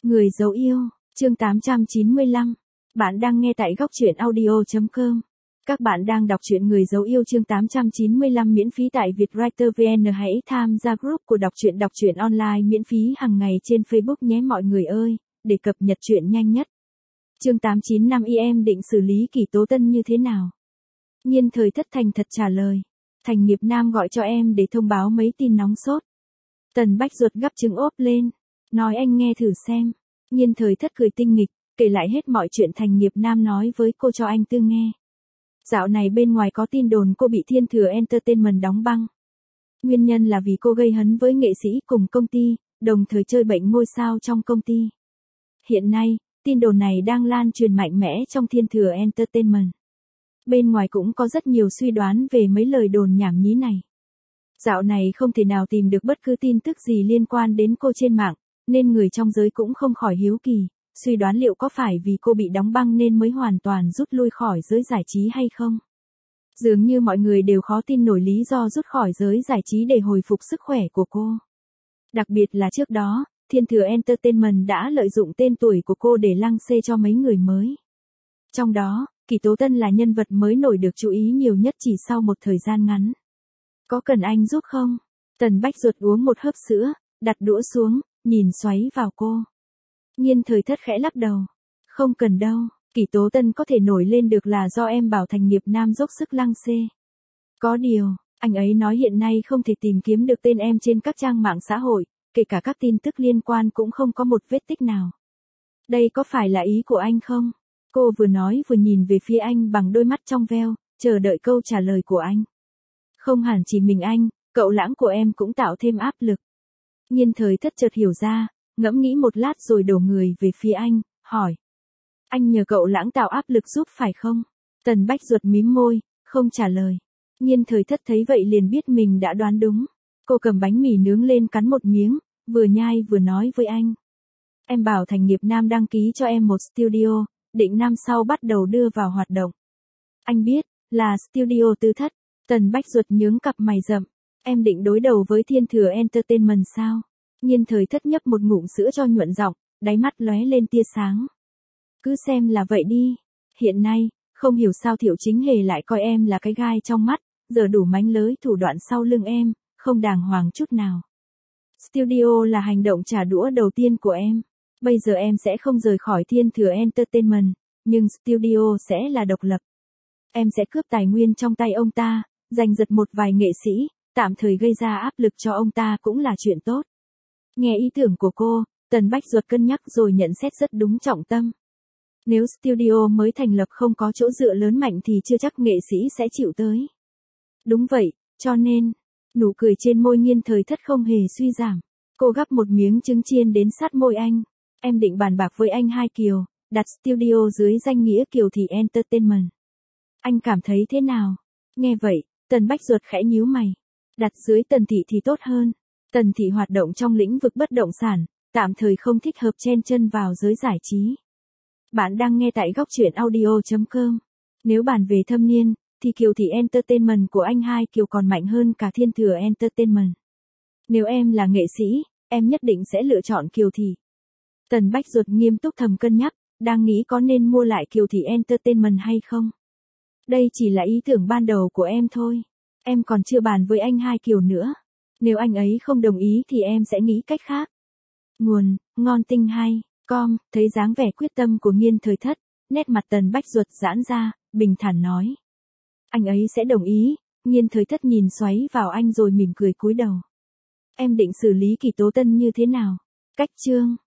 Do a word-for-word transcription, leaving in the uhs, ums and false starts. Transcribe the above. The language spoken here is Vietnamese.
Người dấu yêu, chương tám trăm chín mươi lăm. Bạn đang nghe tại góc truyện audio chấm com. Các bạn đang đọc truyện Người dấu yêu chương tám trăm chín mươi lăm miễn phí tại Vietwriter vê en. Hãy tham gia group của đọc truyện đọc truyện online miễn phí hàng ngày trên Facebook nhé mọi người ơi, để cập nhật truyện nhanh nhất. Chương tám trăm chín mươi lăm y em định xử lý Kỷ Tố Tân như thế nào? Nhiên Thời Thất thành thật trả lời. Thành Nghiệp Nam gọi cho em để thông báo mấy tin nóng sốt. Tần Bách ruột gắp trứng ốp lên. Nói anh nghe thử xem. Nhiên Thời Thất cười tinh nghịch, kể lại hết mọi chuyện Thành Nghiệp Nam nói với cô cho anh Tư nghe. Dạo này bên ngoài có tin đồn cô bị Thiên Thừa Entertainment đóng băng. Nguyên nhân là vì cô gây hấn với nghệ sĩ cùng công ty, đồng thời chơi bệnh ngôi sao trong công ty. Hiện nay, tin đồn này đang lan truyền mạnh mẽ trong Thiên Thừa Entertainment. Bên ngoài cũng có rất nhiều suy đoán về mấy lời đồn nhảm nhí này. Dạo này không thể nào tìm được bất cứ tin tức gì liên quan đến cô trên mạng, nên người trong giới cũng không khỏi hiếu kỳ, suy đoán liệu có phải vì cô bị đóng băng nên mới hoàn toàn rút lui khỏi giới giải trí hay không. Dường như mọi người đều khó tin nổi lý do rút khỏi giới giải trí để hồi phục sức khỏe của cô. Đặc biệt là trước đó, Thiên Thừa Entertainment đã lợi dụng tên tuổi của cô để lăng xê cho mấy người mới. Trong đó, Kỷ Tố Tân là nhân vật mới nổi được chú ý nhiều nhất chỉ sau một thời gian ngắn. Có cần anh giúp không? Tần Bách ruột uống một hớp sữa, đặt đũa xuống, nhìn xoáy vào cô. Nhiên Thời Thất khẽ lắc đầu. Không cần đâu, Kỷ Tố Tân có thể nổi lên được là do em bảo Thành Nghiệp Nam dốc sức lăng xê. Có điều, anh ấy nói hiện nay không thể tìm kiếm được tên em trên các trang mạng xã hội, kể cả các tin tức liên quan cũng không có một vết tích nào. Đây có phải là ý của anh không? Cô vừa nói vừa nhìn về phía anh bằng đôi mắt trong veo, chờ đợi câu trả lời của anh. Không hẳn chỉ mình anh, cậu Lãng của em cũng tạo thêm áp lực. Nhiên Thời Thất chợt hiểu ra, ngẫm nghĩ một lát rồi đổ người về phía anh, hỏi. Anh nhờ cậu Lãng tạo áp lực giúp phải không? Tần Bách ruột mím môi, không trả lời. Nhiên Thời Thất thấy vậy liền biết mình đã đoán đúng. Cô cầm bánh mì nướng lên cắn một miếng, vừa nhai vừa nói với anh. Em bảo Thành Nghiệp Nam đăng ký cho em một studio, định năm sau bắt đầu đưa vào hoạt động. Anh biết, là studio Tư Thất. Tần Bách ruột nhướng cặp mày rậm. Em định đối đầu với Thiên Thừa Entertainment sao? Nhiên Thời Thất nhấp một ngụm sữa cho nhuận giọng, đáy mắt lóe lên tia sáng. Cứ xem là vậy đi. Hiện nay, không hiểu sao Thiệu Chính Hề lại coi em là cái gai trong mắt, giờ đủ mánh lới thủ đoạn sau lưng em, không đàng hoàng chút nào. Studio là hành động trả đũa đầu tiên của em. Bây giờ em sẽ không rời khỏi Thiên Thừa Entertainment, nhưng studio sẽ là độc lập. Em sẽ cướp tài nguyên trong tay ông ta, giành giật một vài nghệ sĩ, tạm thời gây ra áp lực cho ông ta cũng là chuyện tốt. Nghe ý tưởng của cô, Tần Bách ruột cân nhắc rồi nhận xét rất đúng trọng tâm. Nếu studio mới thành lập không có chỗ dựa lớn mạnh thì chưa chắc nghệ sĩ sẽ chịu tới. Đúng vậy, cho nên, nụ cười trên môi Nhiên Thời Thất không hề suy giảm. Cô gắp một miếng trứng chiên đến sát môi anh. Em định bàn bạc với anh Hai Kiều, đặt studio dưới danh nghĩa Kiều Thị Entertainment. Anh cảm thấy thế nào? Nghe vậy, Tần Bách ruột khẽ nhíu mày. Đặt dưới Tần Thị thì tốt hơn. Tần Thị hoạt động trong lĩnh vực bất động sản, tạm thời không thích hợp chen chân vào giới giải trí. Bạn đang nghe tại góc truyện audio chấm com. Nếu bàn về thâm niên, thì Kiều Thị Entertainment của anh Hai Kiều còn mạnh hơn cả Thiên Thừa Entertainment. Nếu em là nghệ sĩ, em nhất định sẽ lựa chọn Kiều Thị. Tần Bách ruột nghiêm túc thầm cân nhắc, đang nghĩ có nên mua lại Kiều Thị Entertainment hay không. Đây chỉ là ý tưởng ban đầu của em thôi. Em còn chưa bàn với anh Hai Kiều nữa. Nếu anh ấy không đồng ý thì em sẽ nghĩ cách khác. Nguồn, ngon tinh hay, com, thấy dáng vẻ quyết tâm của Nhiên Thời Thất, nét mặt Tần Bách ruột giãn ra, bình thản nói. Anh ấy sẽ đồng ý. Nhiên Thời Thất nhìn xoáy vào anh rồi mỉm cười cúi đầu. Em định xử lý Kỷ Tố Tân như thế nào? Cách chương.